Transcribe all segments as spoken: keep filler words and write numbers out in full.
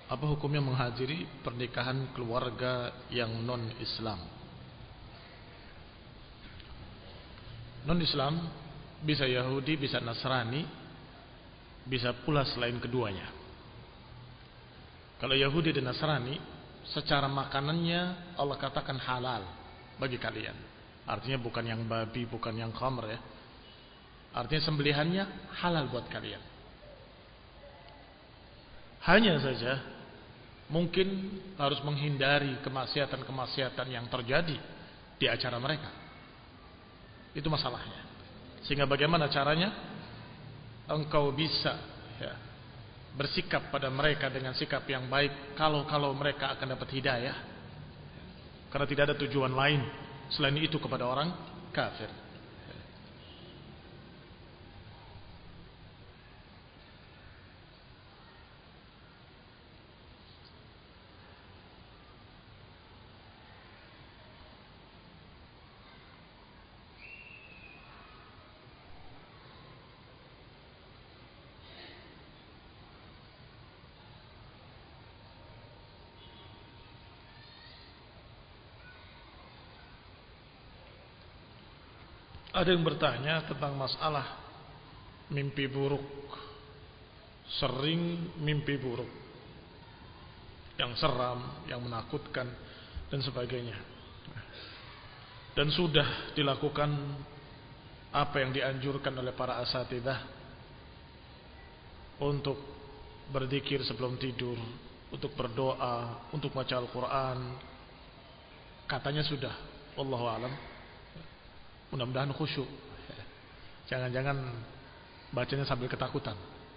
Apa hukumnya menghadiri pernikahan keluarga yang non-Islam? Non-Islam bisa Yahudi, bisa Nasrani, bisa pula selain keduanya. Kalau Yahudi dan Nasrani, secara makanannya Allah katakan halal bagi kalian. Artinya bukan yang babi, bukan yang khamr ya. Artinya sembelihannya halal buat kalian. Hanya saja mungkin harus menghindari kemaksiatan-kemaksiatan yang terjadi di acara mereka. Itu masalahnya. Sehingga bagaimana caranya engkau bisa ya, bersikap pada mereka dengan sikap yang baik kalau-kalau mereka akan dapat hidayah. Karena tidak ada tujuan lain selain itu kepada orang kafir. Ada yang bertanya tentang masalah mimpi buruk. Sering mimpi buruk yang seram, yang menakutkan dan sebagainya. Dan sudah dilakukan apa yang dianjurkan oleh para asatidzah untuk berzikir sebelum tidur, untuk berdoa, untuk baca Al-Quran. Katanya sudah, wallahu a'lam. Mudah-mudahan khusyuk. Jangan-jangan bacanya sambil ketakutan.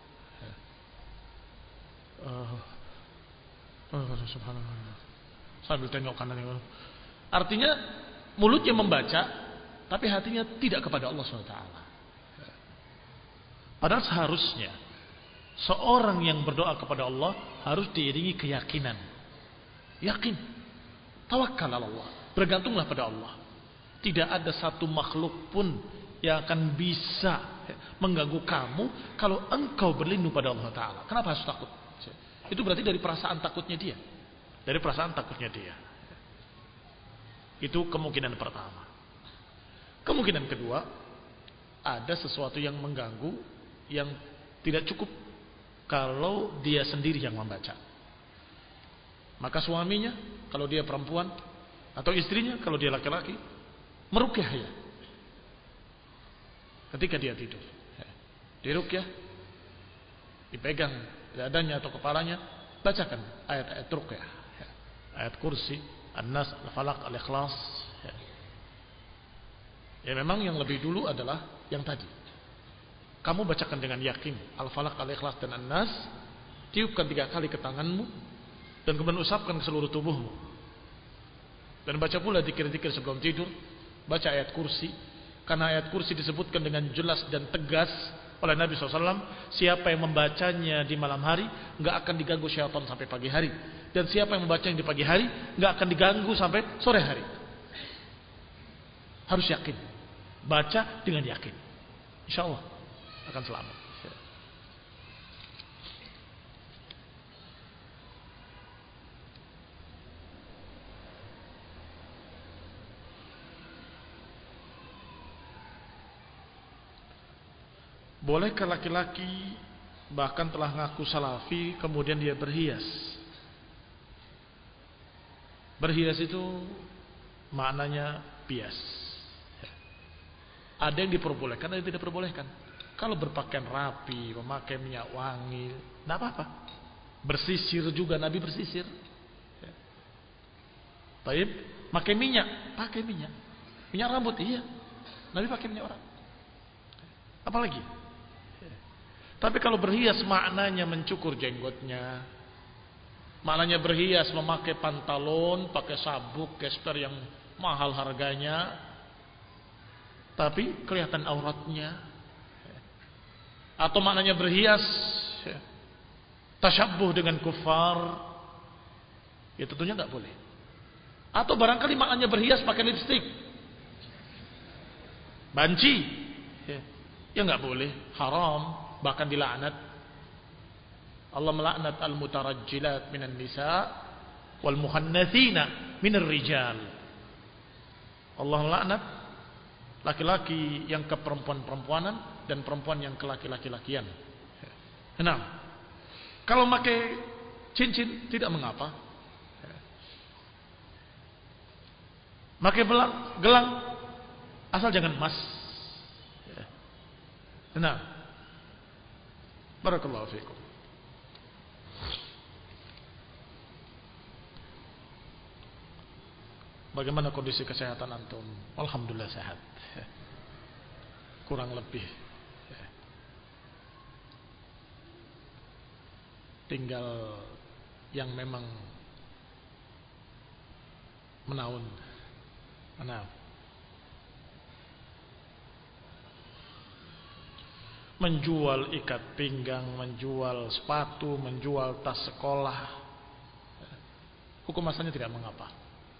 Uh, uh, subhanallah. Sambil tengok kanan tengok. Artinya mulutnya membaca, tapi hatinya tidak kepada Allah subhanahu wa taala. Padahal seharusnya seorang yang berdoa kepada Allah harus diiringi keyakinan. Yakin. Tawakkal ala Allah. Bergantunglah pada Allah. Tidak ada satu makhluk pun yang akan bisa mengganggu kamu kalau engkau berlindung pada Allah Ta'ala. Kenapa harus takut? Itu berarti dari perasaan takutnya dia. Dari perasaan takutnya dia. Itu kemungkinan pertama. Kemungkinan kedua, ada sesuatu yang mengganggu yang tidak cukup kalau dia sendiri yang membaca. Maka suaminya kalau dia perempuan, atau istrinya kalau dia laki-laki, merukyah ya. Ketika dia tidur, dirukyah, dipegang dadanya atau kepalanya, bacakan ayat-ayat rukyah, ayat kursi, An-Nas, Al-Falaq, Al-Ikhlas. Ya memang yang lebih dulu adalah yang tadi. Kamu bacakan dengan yakin Al-Falaq, Al-Ikhlas dan An-Nas, tiupkan tiga kali ke tanganmu, dan kemudian usapkan ke seluruh tubuhmu. Dan baca pula zikir-zikir sebelum tidur. Baca ayat kursi. Karena ayat kursi disebutkan dengan jelas dan tegas oleh Nabi shallallahu alaihi wasallam, siapa yang membacanya di malam hari nggak akan diganggu syaitan sampai pagi hari. Dan siapa yang membacanya di pagi hari nggak akan diganggu sampai sore hari. Harus yakin. Baca dengan yakin. Insya Allah akan selamat. Bolehkah laki-laki bahkan telah ngaku salafi kemudian dia berhias? Berhias itu maknanya bias. Ada yang diperbolehkan, ada yang tidak diperbolehkan. Kalau berpakaian rapi, memakai minyak wangi, tidak apa-apa. Bersisir juga, Nabi bersisir. Baik, pakai minyak, pakai minyak. Minyak rambut, iya. Nabi pakai minyak orang. Apalagi? Tapi kalau berhias maknanya mencukur jenggotnya, maknanya berhias memakai pantalon, pakai sabuk, gesper yang mahal harganya, tapi kelihatan auratnya. Atau maknanya berhias tasyabbuh dengan kufar, ya tentunya nggak boleh. Atau barangkali maknanya berhias pakai lipstik, banci, ya nggak boleh, haram, bahkan dilaknat. Allah melaknat al-mutarajjilat minan nisa wal muhannatsina minar rijal. Allah melaknat laki-laki yang ke perempuan-perempuanan dan perempuan yang ke laki-laki-lakian. Nah, kalau pakai cincin tidak mengapa. Pakai belang, gelang asal jangan emas. Nah, barakallahu fiikum. Bagaimana kondisi kesehatan antum? Alhamdulillah sehat. Kurang lebih. Tinggal yang memang menaun. Nah, menjual ikat pinggang, menjual sepatu, menjual tas sekolah, hukum asalnya tidak mengapa.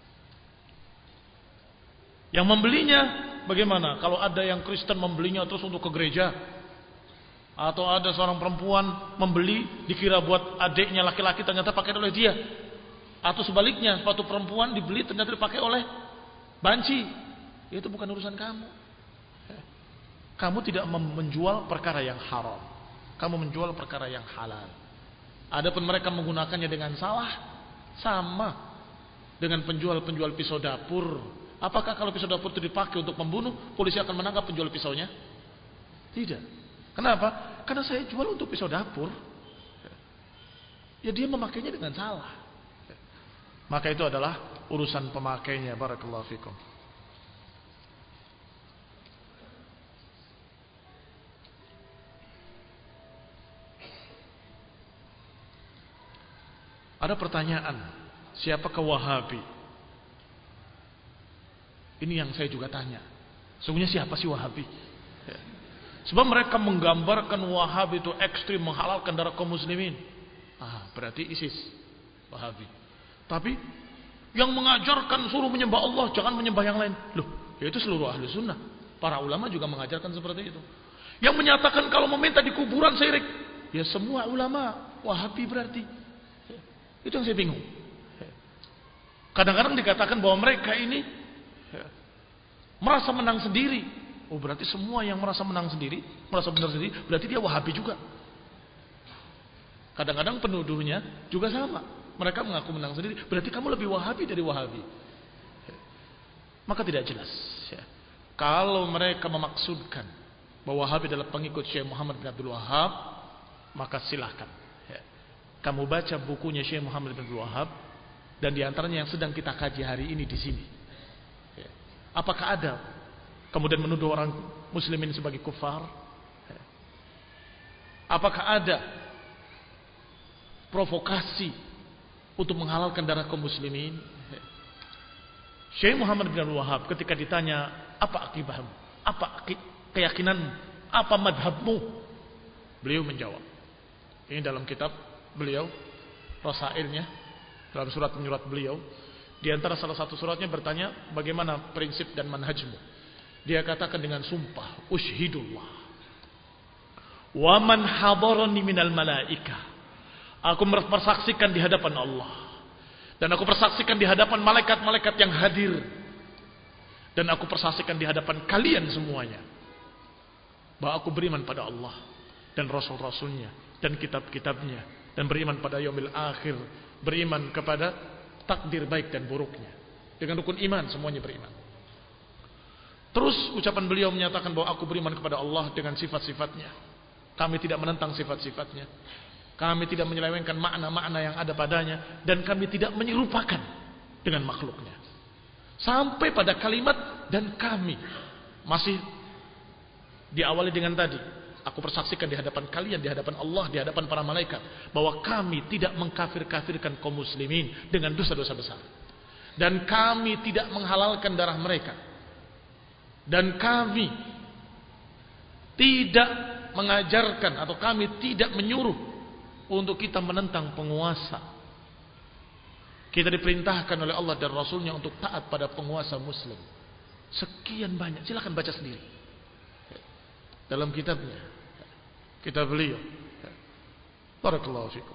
Yang membelinya bagaimana? Kalau ada yang Kristen membelinya terus untuk ke gereja, atau ada seorang perempuan membeli dikira buat adiknya laki-laki ternyata pakai oleh dia, atau sebaliknya sepatu perempuan dibeli ternyata dipakai oleh banci, itu bukan urusan kamu. Kamu tidak menjual perkara yang haram, kamu menjual perkara yang halal. Adapun mereka menggunakannya dengan salah, sama dengan penjual-penjual pisau dapur. Apakah kalau pisau dapur itu dipakai untuk membunuh, polisi akan menangkap penjual pisaunya? Tidak. Kenapa? Karena saya jual untuk pisau dapur. Ya dia memakainya dengan salah. Maka itu adalah urusan pemakainya. Barakallahu fikum. Ada pertanyaan, siapakah Wahabi? Ini yang saya juga tanya. Sungguhnya siapa sih Wahabi? Sebab mereka menggambarkan Wahabi itu ekstrim, menghalalkan darah kaum muslimin. Ah, berarti ISIS Wahabi. Tapi yang mengajarkan suruh menyembah Allah, jangan menyembah yang lain. Loh, ya itu seluruh ahli sunnah. Para ulama juga mengajarkan seperti itu. Yang menyatakan kalau meminta di kuburan syirik, ya semua ulama Wahabi berarti. Itu yang saya bingung. Kadang-kadang dikatakan bahwa mereka ini merasa menang sendiri. Oh, berarti semua yang merasa menang sendiri, merasa benar sendiri, berarti dia Wahabi juga. Kadang-kadang penuduhnya juga sama. Mereka mengaku menang sendiri, berarti kamu lebih Wahabi dari Wahabi. Maka tidak jelas. Kalau mereka memaksudkan bahwa Wahabi adalah pengikut Syekh Muhammad bin Abdul Wahhab, maka silahkan. Kamu baca bukunya Syekh Muhammad bin Abdul Wahhab, dan diantaranya yang sedang kita kaji hari ini di sini. Apakah ada kemudian menuduh orang muslimin sebagai kufar? Apakah ada provokasi untuk menghalalkan darah kaum muslimin? Syekh Muhammad bin Abdul Wahhab ketika ditanya, apa akidahmu? Apa keyakinanmu? Apa madhabmu? Beliau menjawab. Ini dalam kitab beliau, Rasailnya, dalam surat menyurat beliau. Di antara salah satu suratnya bertanya, bagaimana prinsip dan manhajmu? Dia katakan dengan sumpah, ushhidullah wa man hadarani minal malaika. Aku bersaksikan di hadapan Allah, dan aku persaksikan di hadapan malaikat-malaikat yang hadir, dan aku persaksikan di hadapan kalian semuanya, bahwa aku beriman pada Allah dan Rasul-Rasulnya dan kitab-kitabnya, dan beriman pada yaumil akhir, beriman kepada takdir baik dan buruknya. Dengan rukun iman semuanya beriman. Terus ucapan beliau menyatakan bahwa aku beriman kepada Allah dengan sifat-sifatnya. Kami tidak menentang sifat-sifatnya. Kami tidak menyelewengkan makna-makna yang ada padanya, dan kami tidak menyerupakan dengan makhluknya. Sampai pada kalimat dan kami, masih diawali dengan tadi, aku persaksikan di hadapan kalian, di hadapan Allah, di hadapan para malaikat, bahwa kami tidak mengkafir-kafirkan kaum muslimin dengan dosa-dosa besar, dan kami tidak menghalalkan darah mereka, dan kami tidak mengajarkan atau kami tidak menyuruh untuk kita menentang penguasa. Kita diperintahkan oleh Allah dan Rasulnya untuk taat pada penguasa muslim. Sekian banyak, silakan baca sendiri dalam kitabnya, kitab beliau. Barakallahu fikum.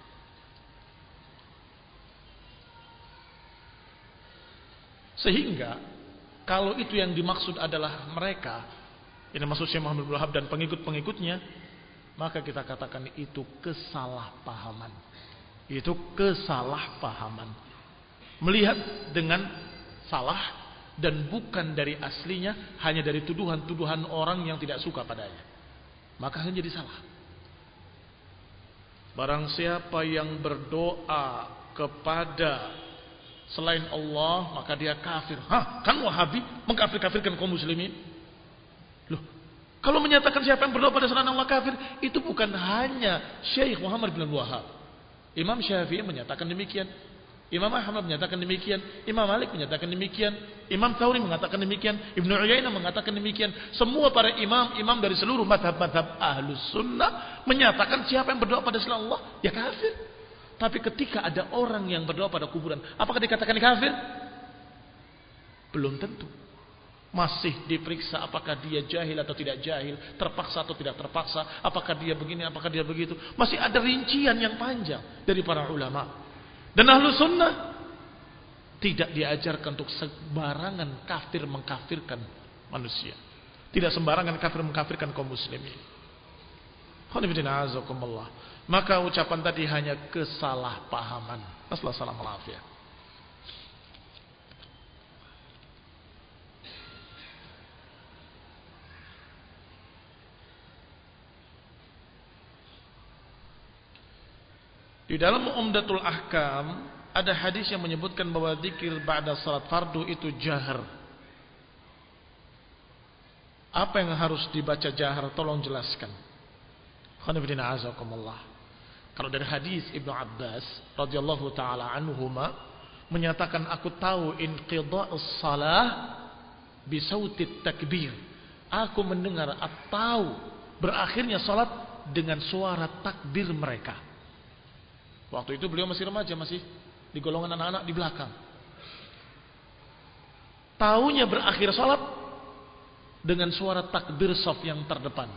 Sehingga kalau itu yang dimaksud adalah mereka, ini maksud Syekh Muhammad bin Wahab dan pengikut-pengikutnya, maka kita katakan itu kesalahpahaman. Itu kesalahpahaman. Melihat dengan salah dan bukan dari aslinya, hanya dari tuduhan-tuduhan orang yang tidak suka padanya. Maka akan jadi salah. Barang siapa yang berdoa kepada selain Allah, maka dia kafir. Hah, kan Wahabi mengkafir-kafirkan kaum muslimin? Loh, kalau menyatakan siapa yang berdoa pada selain Allah kafir, itu bukan hanya Syekh Muhammad bin Wahab. Imam Syafi'i menyatakan demikian, Imam Ahmad menyatakan demikian, Imam Malik menyatakan demikian, Imam Thawri mengatakan demikian, Ibnu Uyainah mengatakan demikian. Semua para imam-imam dari seluruh mazhab-mazhab Ahlus Sunnah menyatakan siapa yang berdoa pada selain Allah, ya kafir. Tapi ketika ada orang yang berdoa pada kuburan, apakah dikatakan kafir? Belum tentu. Masih diperiksa apakah dia jahil atau tidak jahil, terpaksa atau tidak terpaksa, apakah dia begini, apakah dia begitu. Masih ada rincian yang panjang dari para ulama. Dan Ahlus Sunnah tidak diajarkan untuk sembarangan kafir mengkafirkan manusia. Tidak sembarangan kafir mengkafirkan kaum muslimin. Maka ucapan tadi hanya kesalahpahaman. Assalamualaikum warahmatullahi wabarakatuh. Di dalam Umdatul Ahkam ada hadis yang menyebutkan bahwa zikir ba'da salat fardu itu jahar. Apa yang harus dibaca jahar? Tolong jelaskan. Khonifidina azakumullah. Kalau dari hadis Ibnu Abbas radhiyallahu taala anhuma menyatakan, aku tahu inqidha'us salah bi sautit takbir. Aku mendengar atau berakhirnya salat dengan suara takbir mereka. Waktu itu beliau masih remaja, masih di golongan anak-anak di belakang. Taunya berakhir salat dengan suara takbir shaf yang terdepan.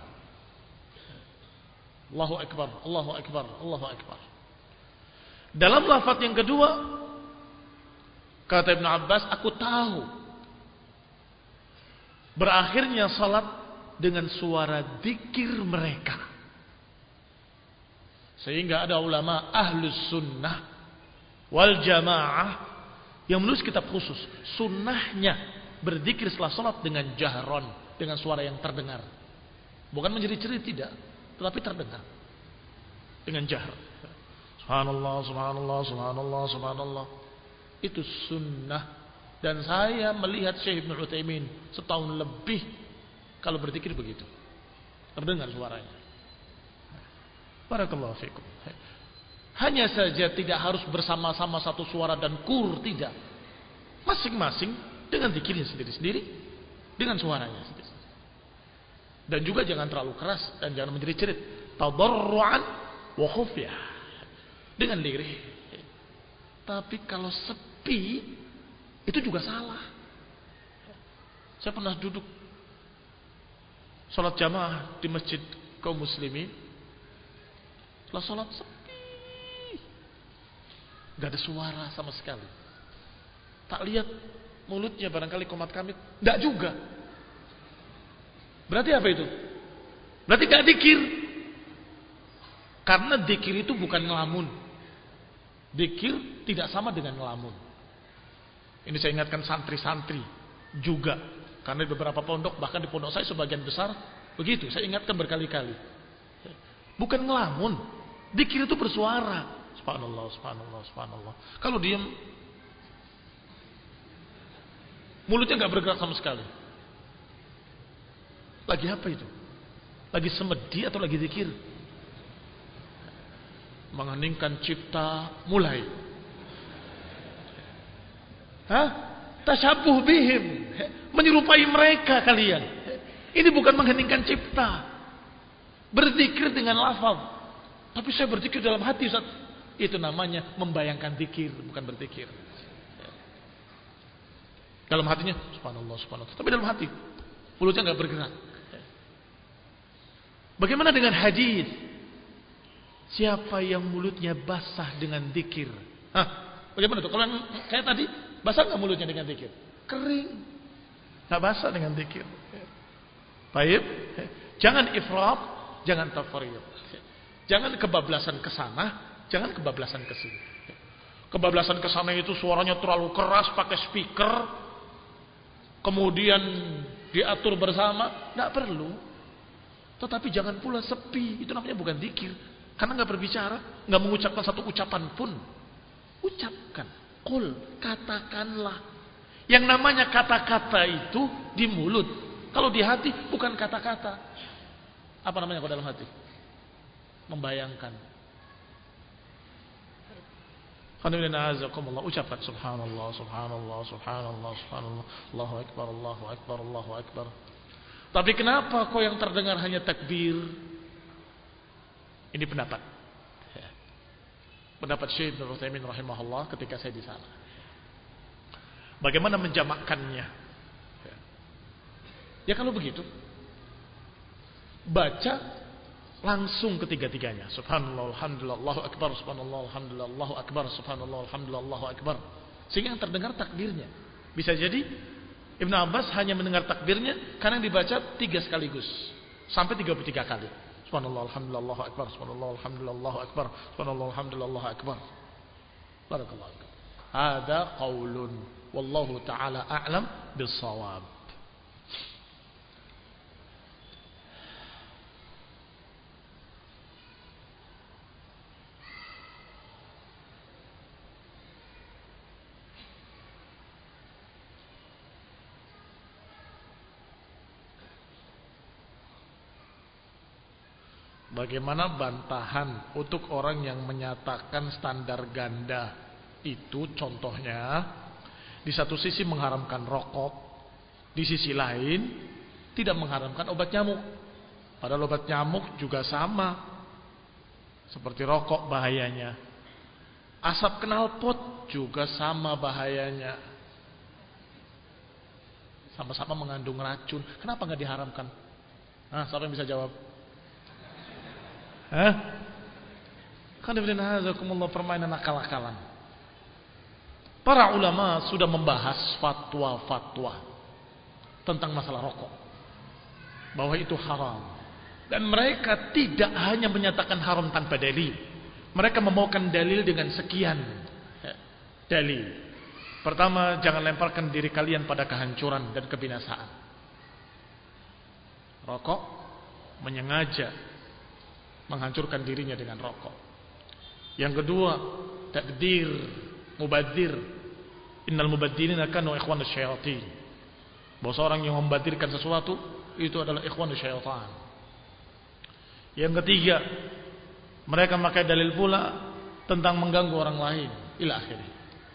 Allahu Akbar, Allahu Akbar, Allahu Akbar. Dalam lafaz yang kedua, kata Ibnu Abbas, aku tahu berakhirnya salat dengan suara zikir mereka. Sehingga ada ulama Ahlus Sunnah wal Jamaah yang menulis kitab khusus, sunnahnya berzikir setelah salat dengan jahron, dengan suara yang terdengar. Bukan menjerit-jerit, tidak, tetapi terdengar dengan jahar. Subhanallah, subhanallah, subhanallah, subhanallah. Itu sunnah. Dan saya melihat Syekh Ibnu Utsaimin setahun lebih kalau berzikir begitu, terdengar suaranya. Barakallahu fikum. Hanya saja tidak harus bersama-sama satu suara dan kur, tidak. Masing-masing dengan zikirnya sendiri-sendiri, dengan suaranya sendiri. Dan juga jangan terlalu keras dan jangan menjerit-jerit. Tadarruan wa khufyah, dengan lirih. Tapi kalau sepi itu juga salah. Saya pernah duduk salat jamaah di masjid kaum muslimin. Setelah sholat sepi, gak ada suara sama sekali. Tak lihat mulutnya barangkali komat kamit, gak juga. Berarti apa itu? Berarti gak dikir. Karena dikir itu bukan ngelamun. Dikir tidak sama dengan ngelamun. Ini saya ingatkan santri-santri juga. Karena di beberapa pondok, bahkan di pondok saya sebagian besar begitu, saya ingatkan berkali-kali. Bukan ngelamun. Zikir itu bersuara. Subhanallah, subhanallah, subhanallah. Kalau diam, mulutnya gak bergerak sama sekali. Lagi apa itu? Lagi semedi atau lagi zikir? Mengheningkan cipta, mulai. Hah? Tasyabuh bihim, menyerupai mereka kalian. Ini bukan mengheningkan cipta. Berzikir dengan lafaz. Tapi saya berzikir dalam hati, Ustaz. Itu namanya membayangkan zikir, bukan berzikir. Dalam hatinya subhanallah, subhanallah. Tapi dalam hati mulutnya enggak bergerak. Bagaimana dengan hadis Siapa yang mulutnya basah dengan zikir? Hah? Bagaimana tuh? Kalau yang kayak tadi, basah nggak mulutnya dengan zikir? Kering. Nggak basah dengan zikir. Baik. Jangan ifrat, jangan tafriyat. Jangan kebablasan ke sana, jangan kebablasan ke sini. Kebablasan ke sana itu suaranya terlalu keras pakai speaker, kemudian diatur bersama, nggak perlu. Tetapi jangan pula sepi, itu namanya bukan zikir. Karena nggak berbicara, nggak mengucapkan satu ucapan pun. Ucapkan, qul, katakanlah. Yang namanya kata-kata itu di mulut. Kalau di hati bukan kata-kata. Apa namanya kalau dalam hati? Membayangkan. Alhamdulillah, ucapkan subhanallah, subhanallah, subhanallah, subhanallah, Allahu akbar, Allahu akbar, Allahu akbar. Tapi kenapa kau yang terdengar hanya takbir? Ini pendapat. Pendapat Syekh Ibnu Utsaimin rahimahullah ketika saya di sana. Bagaimana menjamakkannya? Ya kalau begitu, baca langsung ketiga-tiganya. Subhanallah, alhamdulillah, Allahu akbar, subhanallah, alhamdulillah, Allahu akbar, subhanallah, alhamdulillah, Allahu akbar. Sehingga yang terdengar takbirnya. Bisa jadi Ibnu Abbas hanya mendengar takbirnya karena yang dibaca tiga sekaligus sampai tiga puluh tiga kali. Subhanallah, alhamdulillah, Allahu akbar, subhanallah, alhamdulillah, Allahu akbar, subhanallah, alhamdulillah, Allahu akbar. Barakallahu fiik. Hada qaulun wallahu taala a'lam bis-shawab. Bagaimana bantahan untuk orang yang menyatakan standar ganda itu? Contohnya, di satu sisi mengharamkan rokok, di sisi lain tidak mengharamkan obat nyamuk. Padahal obat nyamuk juga sama seperti rokok bahayanya. Asap knalpot juga sama bahayanya. Sama-sama mengandung racun. Kenapa nggak diharamkan? Nah, siapa yang bisa jawab? Hah? Qanibillah, permainan akal-akalan. Para ulama sudah membahas fatwa-fatwa tentang masalah rokok, bahwa itu haram. Dan mereka tidak hanya menyatakan haram tanpa dalil. Mereka membawakan dalil dengan sekian dalil. Pertama, jangan lemparkan diri kalian pada kehancuran dan kebinasaan. Rokok menyengaja menghancurkan dirinya dengan rokok. Yang kedua, takdir, mubadzir. Innal mubadzirina kanu ikhwanus syayatin. Bahwa seorang yang membadzirkan sesuatu itu adalah ikhwanus syaitan. Yang ketiga, mereka memakai dalil pula tentang mengganggu orang lain, ila akhirih.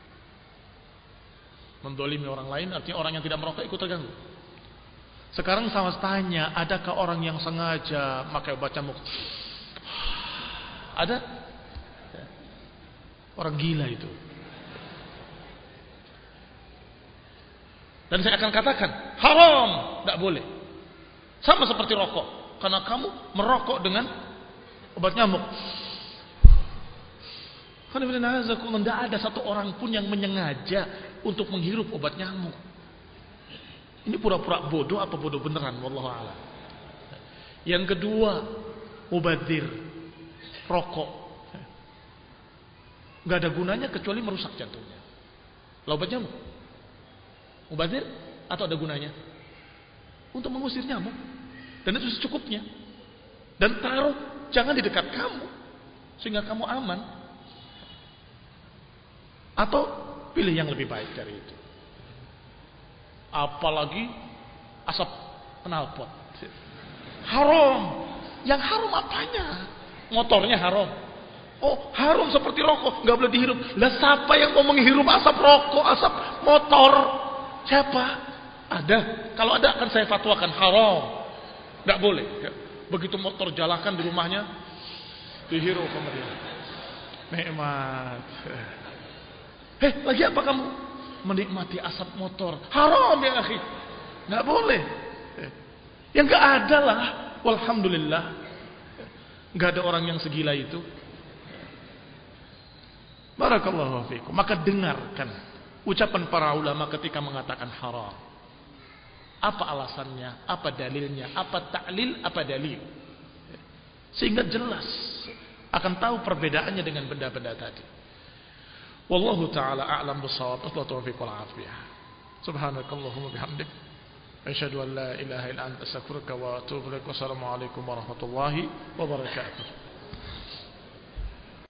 Mendolimi orang lain artinya orang yang tidak merokok ikut terganggu. Sekarang sama tanya, adakah orang yang sengaja pakai obat nyamuk? Ada? Orang gila itu. Dan saya akan katakan haram, tidak boleh. Sama seperti rokok, karena kamu merokok dengan obat nyamuk. Karena tidak ada satu orang pun yang menyengaja untuk menghirup obat nyamuk. Ini pura-pura bodoh apa bodoh beneran? Wallahu a'lam. Yang kedua, mubadzir, rokok. Gak ada gunanya kecuali merusak jantungnya. Lah obat nyamuk, mubadzir atau ada gunanya? Untuk mengusir nyamuk. Dan itu secukupnya. Dan taruh jangan di dekat kamu, sehingga kamu aman. Atau pilih yang lebih baik dari itu. Apalagi asap knalpot. Haram. Yang haram apanya? Motornya haram. Oh, haram seperti rokok, nggak boleh dihirup. Lah siapa yang mau menghirup asap rokok, asap motor? Siapa? Ada. Kalau ada akan saya fatwakan haram. Nggak boleh. Begitu motor jalankan di rumahnya, dihirup sama dia. Nikmat. Eh, lagi apa kamu? Menikmati asap motor. Haram ya akhi. Nggak boleh. Yang nggak ada lah. Walhamdulillah. Enggak ada orang yang segila itu. Barakallahu fiikum. Maka dengarkan ucapan para ulama ketika mengatakan haram. Apa alasannya? Apa dalilnya? Apa ta'lil? Apa dalil? Sehingga jelas akan tahu perbedaannya dengan benda-benda tadi. Wallahu ta'ala a'lam bissawab. Taufiq wal afiyah. Subhanakallahumma bihamdik, asyhadu an la ilaha illa anta astaghfiruka wa atubu ilaik. Wassalamu alaikum warahmatullahi wabarakatuh.